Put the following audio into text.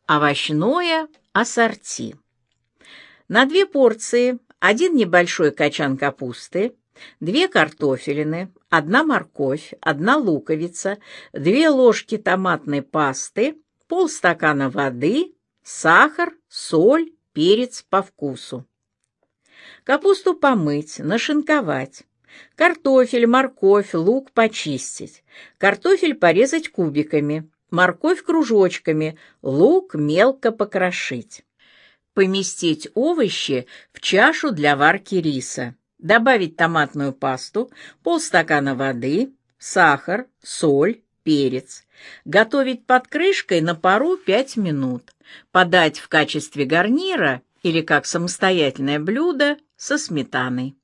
Овощное ассорти. На 2 порции 1 небольшой качан капусты, 2 картофелины, 1 морковь, 1 луковица, 2 ложки томатной пасты, полстакана воды, сахар, соль, перец по вкусу. Капусту помыть, нашинковать. Картофель, морковь, лук почистить. Картофель порезать кубиками. Морковь кружочками, лук мелко покрошить. Поместить овощи в чашу для варки риса. Добавить томатную пасту, полстакана воды, сахар, соль, перец. Готовить под крышкой на пару 5 минут. Подать в качестве гарнира или как самостоятельное блюдо со сметаной.